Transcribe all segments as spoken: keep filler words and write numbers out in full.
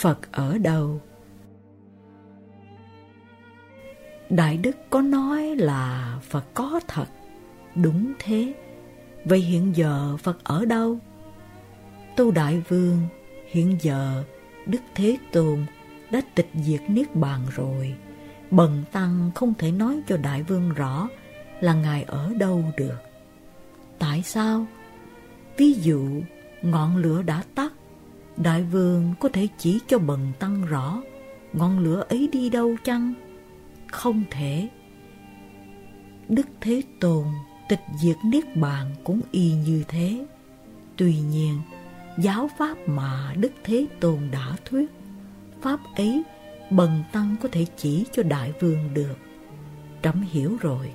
Phật ở đâu? Đại Đức có nói là Phật có thật. Đúng thế. Vậy hiện giờ Phật ở đâu? Tâu Đại Vương, hiện giờ Đức Thế Tôn đã tịch diệt Niết Bàn rồi. Bần tăng không thể nói cho Đại Vương rõ là Ngài ở đâu được. Tại sao? Ví dụ ngọn lửa đã tắt, Đại Vương có thể chỉ cho bần tăng rõ ngọn lửa ấy đi đâu chăng? Không thể. Đức Thế Tôn tịch diệt Niết Bàn cũng y như thế. Tuy nhiên, giáo pháp mà Đức Thế Tôn đã thuyết, pháp ấy bần tăng có thể chỉ cho Đại Vương được. Trẫm hiểu rồi.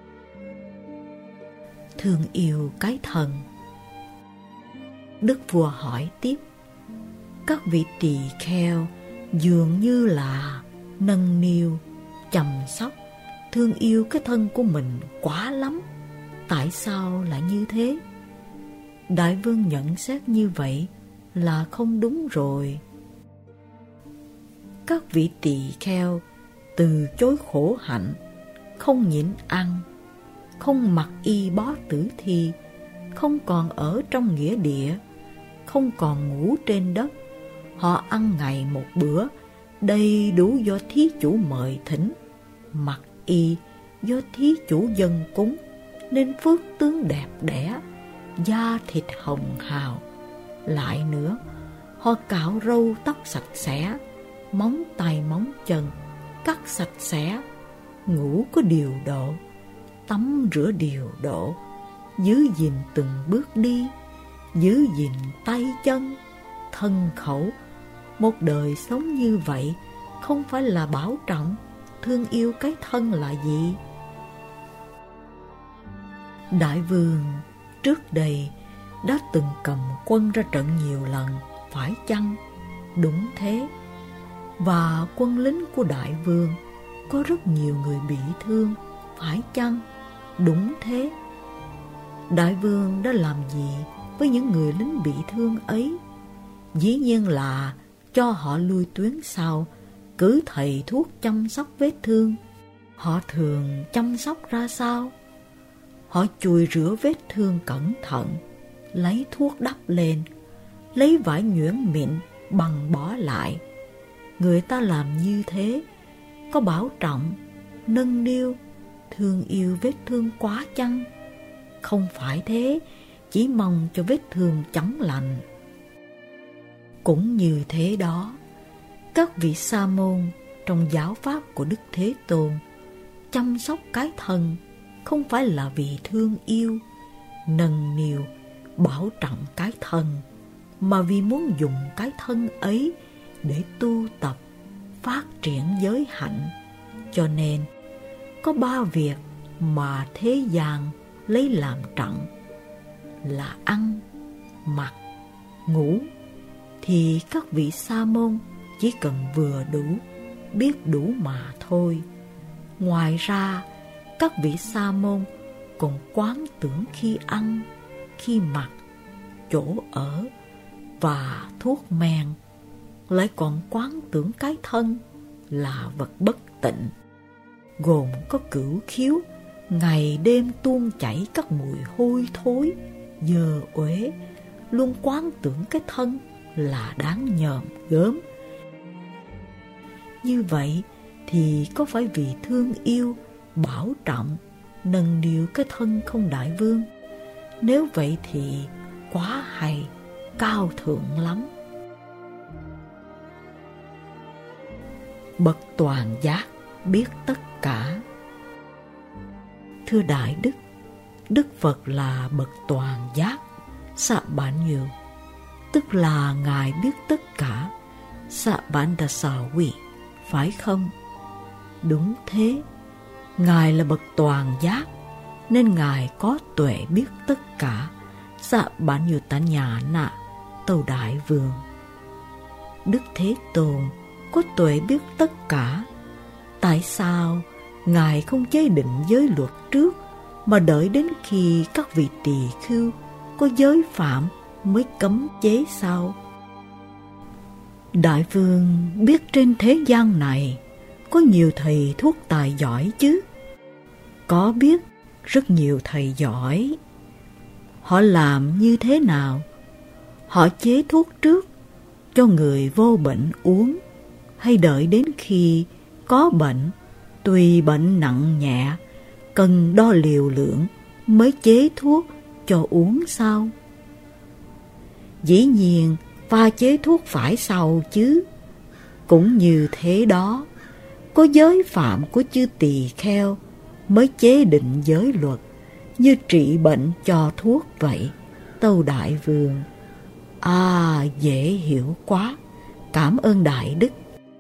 Thương yêu cái thân. Đức vua hỏi tiếp, các vị tỳ kheo dường như là nâng niu, chăm sóc, thương yêu cái thân của mình quá lắm. Tại sao lại như thế? Đại Vương nhận xét như vậy là không đúng rồi. Các vị tỳ kheo từ chối khổ hạnh, không nhịn ăn, không mặc y bó tử thi, không còn ở trong nghĩa địa, không còn ngủ trên đất. Họ ăn ngày một bữa, đầy đủ do thí chủ mời thỉnh, mặc y do thí chủ dân cúng, nên phước tướng đẹp đẽ, da thịt hồng hào. Lại nữa, họ cạo râu tóc sạch sẽ, móng tay móng chân cắt sạch sẽ, ngủ có điều độ, tắm rửa điều độ, giữ gìn từng bước đi, giữ gìn tay chân, thân khẩu. Một đời sống như vậy không phải là bảo trọng, thương yêu cái thân là gì? Đại Vương trước đây đã từng cầm quân ra trận nhiều lần, phải chăng? Đúng thế. Và quân lính của Đại Vương có rất nhiều người bị thương, phải chăng? Đúng thế. Đại Vương đã làm gì với những người lính bị thương ấy? Dĩ nhiên là cho họ lui tuyến sau, cử thầy thuốc chăm sóc vết thương. Họ thường chăm sóc ra sao? Họ chùi rửa vết thương cẩn thận, lấy thuốc đắp lên, lấy vải nhuyễn mịn bằng bỏ lại. Người ta làm như thế có bảo trọng, nâng niu, thương yêu vết thương quá chăng? Không phải thế, chỉ mong cho vết thương chóng lành. Cũng như thế đó, các vị sa môn trong giáo pháp của Đức Thế Tôn chăm sóc cái thân không phải là vì thương yêu, nâng niu, bảo trọng cái thân, mà vì muốn dùng cái thân ấy để tu tập, phát triển giới hạnh. Cho nên, có ba việc mà thế gian lấy làm trọng là ăn, mặc, ngủ. Thì các vị sa môn chỉ cần vừa đủ, biết đủ mà thôi. Ngoài ra, các vị sa môn còn quán tưởng khi ăn, khi mặc, chỗ ở và thuốc men, lại còn quán tưởng cái thân là vật bất tịnh, gồm có cửu khiếu, ngày đêm tuôn chảy các mùi hôi thối, dơ uế, luôn quán tưởng cái thân là đáng nhờm gớm. Như vậy thì có phải vì thương yêu, bảo trọng, nâng niu cái thân không, Đại Vương? Nếu vậy thì quá hay, cao thượng lắm. Bậc toàn giác biết tất cả. Thưa Đại Đức, Đức Phật là bậc toàn giác, Sạ Bản Nhiều, tức là Ngài biết tất cả, Sạ Bản Đà Xà Quỷ, phải không? Đúng thế, Ngài là bậc toàn giác, nên Ngài có tuệ biết tất cả, Sạ Bản Nhiều Tả Nhà Nạ, Tâu Đại Vương. Đức Thế Tôn có tuệ biết tất cả. Tại sao Ngài không chế định giới luật trước, mà đợi đến khi các vị tỳ khưu có giới phạm mới cấm chế sau? Đại vương biết trên thế gian này có nhiều thầy thuốc tài giỏi chứ? Có biết, rất nhiều thầy giỏi. Họ làm như thế nào? Họ chế thuốc trước cho người vô bệnh uống, hay đợi đến khi có bệnh, tùy bệnh nặng nhẹ, cần đo liều lượng mới chế thuốc cho uống sao? Dĩ nhiên pha chế thuốc phải sau chứ. Cũng như thế đó, có giới phạm của chư tỳ kheo mới chế định giới luật, như trị bệnh cho thuốc vậy, tâu đại vương. À, dễ hiểu quá, cảm ơn đại đức.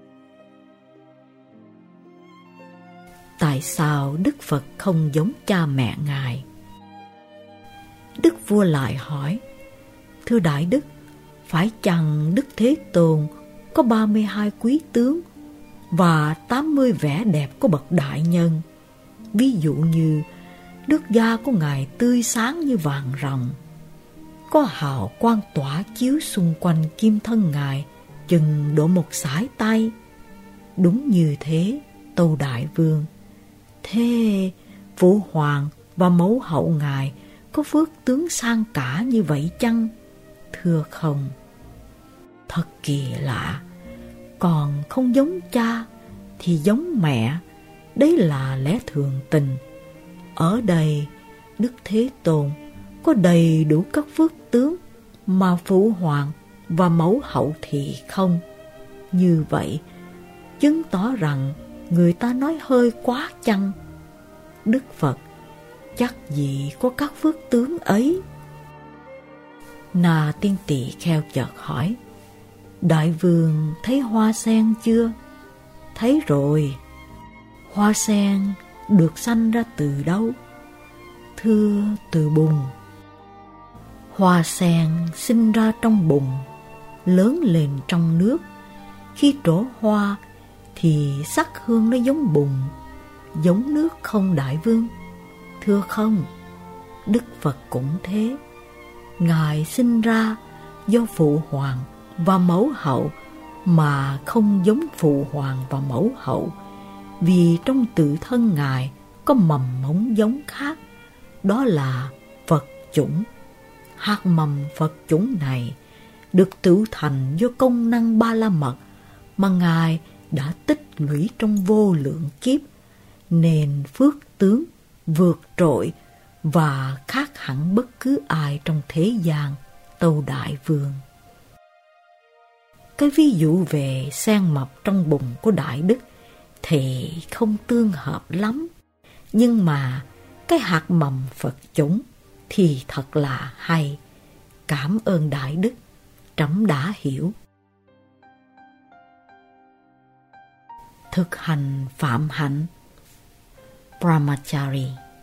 Tại sao Đức Phật không giống cha mẹ Ngài? Đức vua lại hỏi, thưa đại đức, phải chăng Đức Thế Tôn có ba mươi hai quý tướng và tám mươi vẻ đẹp của bậc đại nhân? Ví dụ như nước da của Ngài tươi sáng như vàng ròng, có hào quang tỏa chiếu xung quanh kim thân Ngài chừng độ một sải tay. Đúng như thế, tâu đại vương. Thế Phụ Hoàng và Mẫu Hậu Ngài có phước tướng sang cả như vậy chăng? Thưa không. Thật kỳ lạ, còn không giống cha thì giống mẹ, đấy là lẽ thường tình. Ở đây Đức Thế Tôn có đầy đủ các phước tướng mà Phụ Hoàng và Mẫu Hậu thì không. Như vậy chứng tỏ rằng người ta nói hơi quá chăng? Đức Phật chắc gì có các phước tướng ấy. Na Tiên Tỳ Kheo chợt hỏi, đại vương thấy hoa sen chưa? Thấy rồi. Hoa sen được sanh ra từ đâu? Thưa, từ bùn. Hoa sen sinh ra trong bùn, lớn lên trong nước. Khi trổ hoa thì sắc hương nó giống bùn, giống nước không đại vương? Thưa không. Đức Phật cũng thế. Ngài sinh ra do Phụ Hoàng và Mẫu Hậu mà không giống Phụ Hoàng và Mẫu Hậu, vì trong tự thân Ngài có mầm mống giống khác, đó là Phật chủng. Hạt mầm Phật chủng này được tự thành do công năng ba la mật mà Ngài đã tích lũy trong vô lượng kiếp, nên phước tướng vượt trội và khác hẳn bất cứ ai trong thế gian, tâu đại vương. Cái ví dụ về sen mập trong bùn của đại đức thì không tương hợp lắm, nhưng mà cái hạt mầm Phật chủng thì thật là hay. Cảm ơn đại đức, trẫm đã hiểu. Thực hành phạm hạnh. Brahmachari.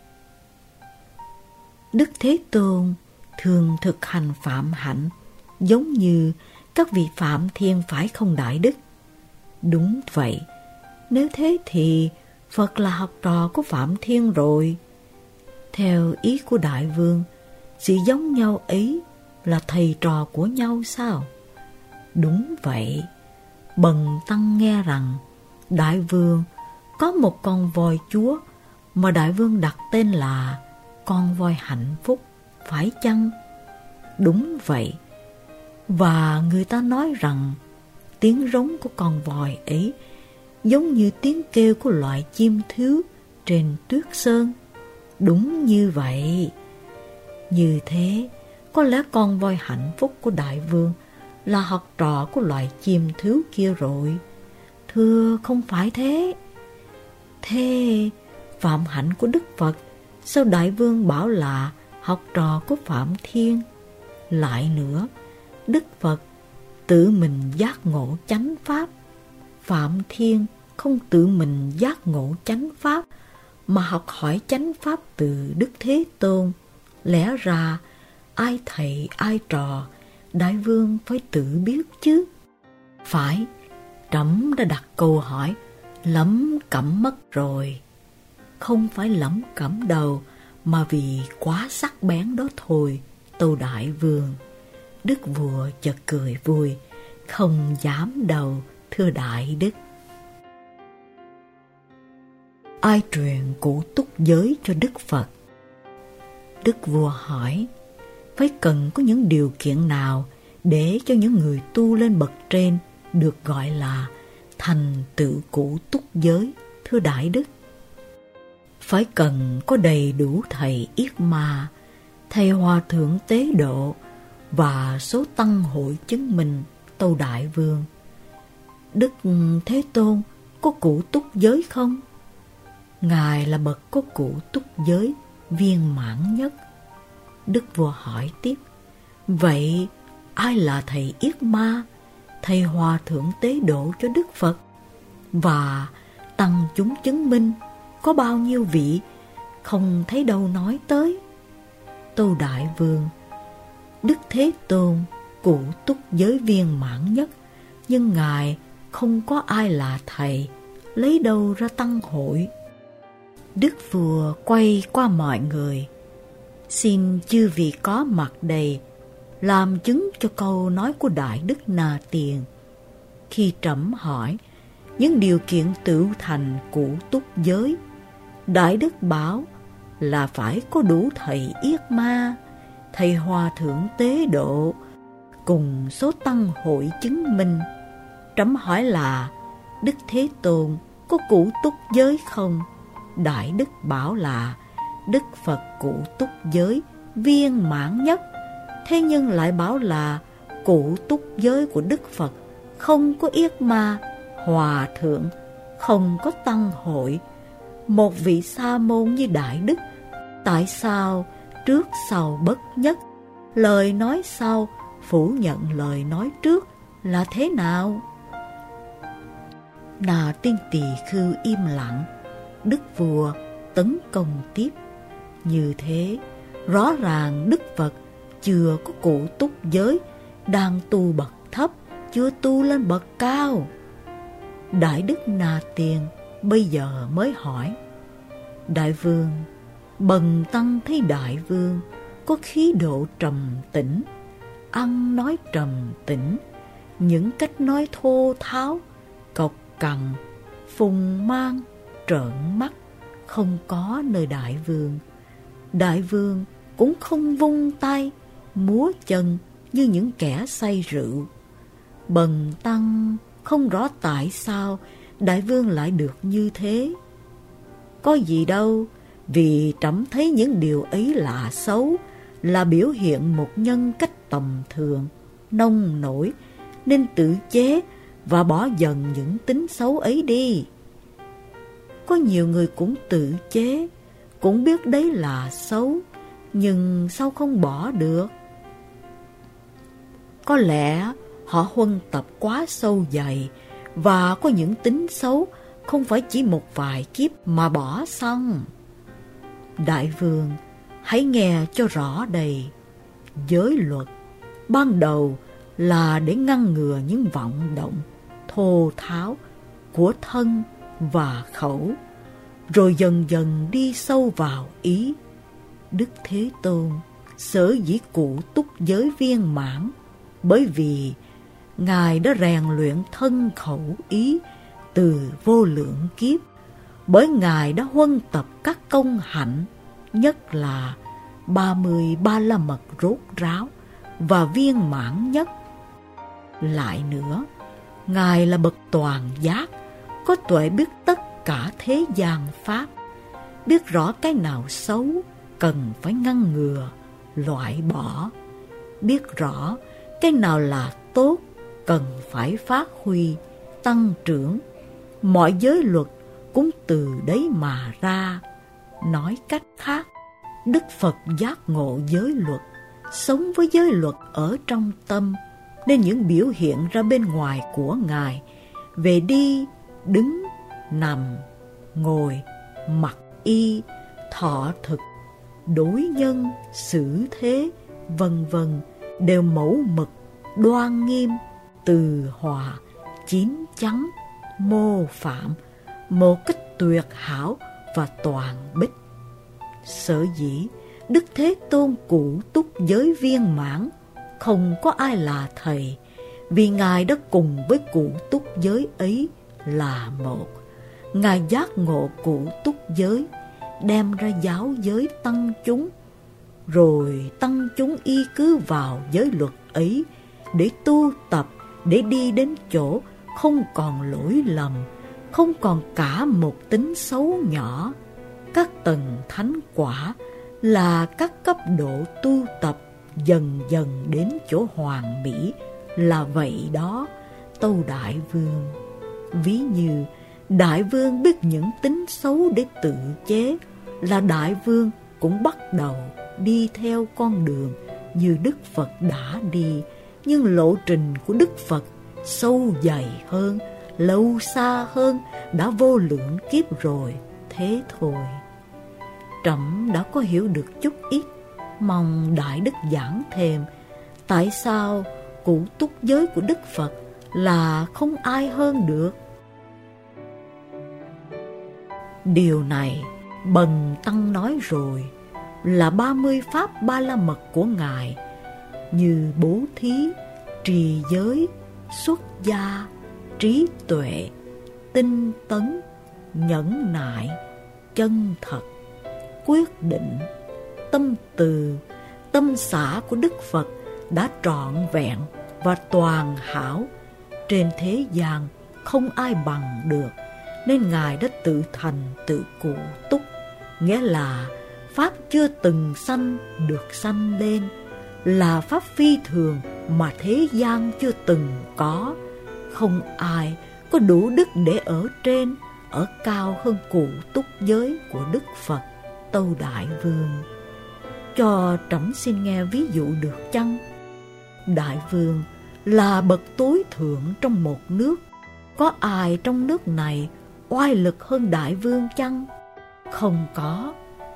Đức Thế Tôn thường thực hành phạm hạnh giống như các vị Phạm Thiên phải không đại đức? Đúng vậy. Nếu thế thì Phật là học trò của Phạm Thiên rồi. Theo ý của đại vương, sự giống nhau ấy là thầy trò của nhau sao? Đúng vậy. Bần tăng nghe rằng đại vương có một con voi chúa mà đại vương đặt tên là con voi hạnh phúc, phải chăng? Đúng vậy. Và người ta nói rằng tiếng rống của con voi ấy giống như tiếng kêu của loại chim thiếu trên tuyết sơn. Đúng như vậy. Như thế, có lẽ con voi hạnh phúc của đại vương là học trò của loài chim thiếu kia rồi. Thưa, không phải thế. Thế phạm hạnh của Đức Phật sao đại vương bảo là học trò của Phạm Thiên? Lại nữa, Đức Phật tự mình giác ngộ chánh pháp, Phạm Thiên không tự mình giác ngộ chánh pháp mà học hỏi chánh pháp từ Đức Thế Tôn. Lẽ ra ai thầy ai trò, đại vương phải tự biết chứ. Phải, trẫm đã đặt câu hỏi lẩm cẩm mất rồi. Không phải lẩm cẩm đầu, mà vì quá sắc bén đó thôi, tâu đại vương. Đức vua chợt cười vui, không dám đâu, thưa Đại Đức. Ai truyền cụ túc giới cho Đức Phật? Đức Vua hỏi, phải cần có những điều kiện nào để cho những người tu lên bậc trên được gọi là thành tựu cụ túc giới, thưa Đại Đức? Phải cần có đầy đủ thầy Yết Ma, thầy Hòa Thượng Tế Độ và số tăng hội chứng minh, tâu Đại Vương. Đức Thế Tôn có cụ túc giới không? Ngài là bậc có cụ túc giới viên mãn nhất. Đức Vua hỏi tiếp, vậy ai là thầy Yết Ma, thầy Hòa Thượng Tế Độ cho Đức Phật? Và tăng chúng chứng minh có bao nhiêu vị, không thấy đâu nói tới. Tâu Đại Vương, Đức Thế Tôn cụ túc giới viên mãn nhất, nhưng Ngài không có ai là thầy, lấy đâu ra tăng hội? Đức Vua quay qua mọi người, xin chư vị có mặt đây làm chứng cho câu nói của Đại Đức Na Tiền. Khi trẫm hỏi những điều kiện tựu thành cụ túc giới, Đại Đức bảo là phải có đủ thầy Yết Ma, thầy Hòa Thượng Tế Độ cùng số tăng hội chứng minh. Trẫm hỏi là Đức Thế Tôn có cụ túc giới không? Đại Đức bảo là Đức Phật cụ túc giới viên mãn nhất. Thế nhưng lại bảo là cụ túc giới của Đức Phật không có Yết Ma, Hòa Thượng, không có tăng hội. Một vị sa môn như Đại Đức, tại sao trước sau bất nhất, lời nói sau phủ nhận lời nói trước là thế nào? Na Tiên Tỳ Khưu im lặng. Đức Vua tấn công tiếp, như thế rõ ràng Đức Phật chưa có cụ túc giới, đang tu bậc thấp, chưa tu lên bậc cao. Đại Đức Na Tiên bây giờ mới hỏi, Đại Vương, bần tăng thấy Đại Vương có khí độ trầm tĩnh, ăn nói trầm tĩnh, những cách nói thô tháo, cộc cằn, phùng mang, trợn mắt không có nơi Đại Vương. Đại Vương cũng không vung tay, múa chân như những kẻ say rượu. Bần tăng không rõ tại sao Đại Vương lại được như thế. Có gì đâu, vì trẫm thấy những điều ấy là xấu, là biểu hiện một nhân cách tầm thường, nông nổi, nên tự chế và bỏ dần những tính xấu ấy đi. Có nhiều người cũng tự chế, cũng biết đấy là xấu, nhưng sao không bỏ được? Có lẽ họ huân tập quá sâu dày, và có những tính xấu không phải chỉ một vài kiếp mà bỏ xong. Đại Vương, hãy nghe cho rõ đây. Giới luật ban đầu là để ngăn ngừa những vọng động thô tháo của thân và khẩu, rồi dần dần đi sâu vào ý. Đức Thế Tôn sở dĩ cụ túc giới viên mãn, bởi vì Ngài đã rèn luyện thân khẩu ý từ vô lượng kiếp, bởi Ngài đã huân tập các công hạnh, nhất là ba mươi ba la mật rốt ráo và viên mãn nhất. Lại nữa, Ngài là bậc toàn giác, có tuệ biết tất cả thế gian pháp, biết rõ cái nào xấu cần phải ngăn ngừa, loại bỏ, biết rõ cái nào là tốt cần phải phát huy, tăng trưởng. Mọi giới luật cũng từ đấy mà ra. Nói cách khác, Đức Phật giác ngộ giới luật, sống với giới luật ở trong tâm, nên những biểu hiện ra bên ngoài của Ngài về đi, đứng, nằm, ngồi, mặc y, thọ thực, đối nhân, xử thế, vân vân đều mẫu mực, đoan nghiêm, từ hòa, chín chắn, mô phạm, một cách tuyệt hảo và toàn bích. Sở dĩ Đức Thế Tôn cụ túc giới viên mãn, không có ai là thầy, vì Ngài đã cùng với cụ túc giới ấy là một. Ngài giác ngộ cụ túc giới, đem ra giáo giới tăng chúng, rồi tăng chúng y cứ vào giới luật ấy để tu tập, để đi đến chỗ không còn lỗi lầm, không còn cả một tính xấu nhỏ. Các tầng thánh quả là các cấp độ tu tập dần dần đến chỗ hoàn mỹ, là vậy đó, tâu Đại Vương. Ví như Đại Vương biết những tính xấu để tự chế, là Đại Vương cũng bắt đầu đi theo con đường như Đức Phật đã đi, nhưng lộ trình của Đức Phật sâu dày hơn, lâu xa hơn, đã vô lượng kiếp rồi, thế thôi. Trẫm đã có hiểu được chút ít, mong Đại Đức giảng thêm tại sao cụ túc giới của Đức Phật là không ai hơn được. Điều này Bần Tăng nói rồi, là ba mươi pháp ba la mật của Ngài, như bố thí, trì giới, xuất gia, trí tuệ, tinh tấn, nhẫn nại, chân thật, quyết định, tâm từ, tâm xả của Đức Phật đã trọn vẹn và toàn hảo, trên thế gian không ai bằng được, nên Ngài đã tự thành tự cụ túc, nghĩa là pháp chưa từng sanh được sanh lên, là pháp phi thường mà thế gian chưa từng có. Không ai có đủ đức để ở trên, ở cao hơn cụ túc giới của Đức Phật, tâu Đại Vương. Cho trẫm xin nghe ví dụ được chăng? Đại Vương là bậc tối thượng trong một nước, có ai trong nước này oai lực hơn Đại Vương chăng? Không có.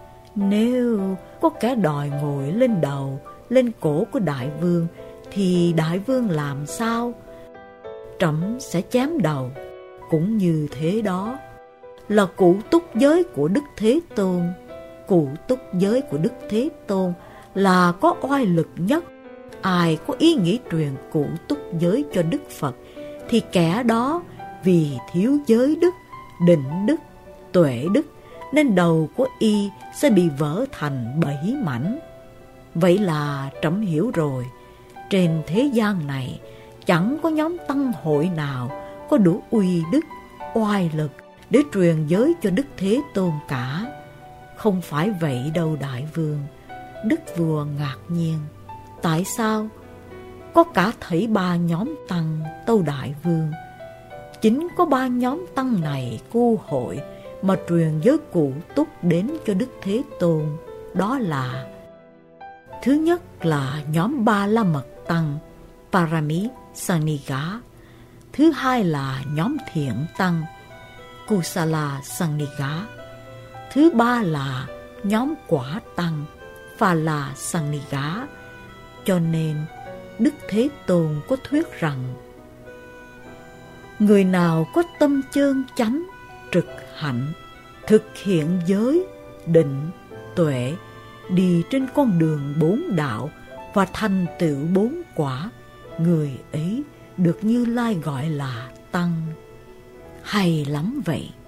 Nếu có kẻ đòi ngồi lên đầu, lên cổ của Đại Vương, thì Đại Vương làm sao? Trẫm sẽ chém đầu. Cũng như thế đó, là cụ túc giới của Đức Thế Tôn. Cụ túc giới của Đức Thế Tôn là có oai lực nhất. Ai có ý nghĩ truyền cụ túc giới cho Đức Phật, thì kẻ đó vì thiếu giới đức, định đức, tuệ đức, nên đầu của y sẽ bị vỡ thành bảy mảnh. Vậy là trẫm hiểu rồi, trên thế gian này chẳng có nhóm tăng hội nào có đủ uy đức, oai lực để truyền giới cho Đức Thế Tôn cả. Không phải vậy đâu Đại Vương. Đức vua ngạc nhiên, tại sao có cả thảy ba nhóm tăng, tâu Đại Vương? Chính có ba nhóm tăng này cu hội mà truyền giới cụ túc đến cho Đức Thế Tôn. Đó là: thứ nhất là nhóm ba la mật tăng, Parami Sangha. Thứ hai là nhóm thiện tăng, Kusala Sangha. Thứ ba là nhóm quả tăng, Phala Sangha. Cho nên Đức Thế Tôn có thuyết rằng: người nào có tâm chơn chánh, trực hạnh, thực hiện giới, định, tuệ, đi trên con đường bốn đạo và thành tựu bốn quả, người ấy được Như Lai gọi là tăng. Hay lắm vậy.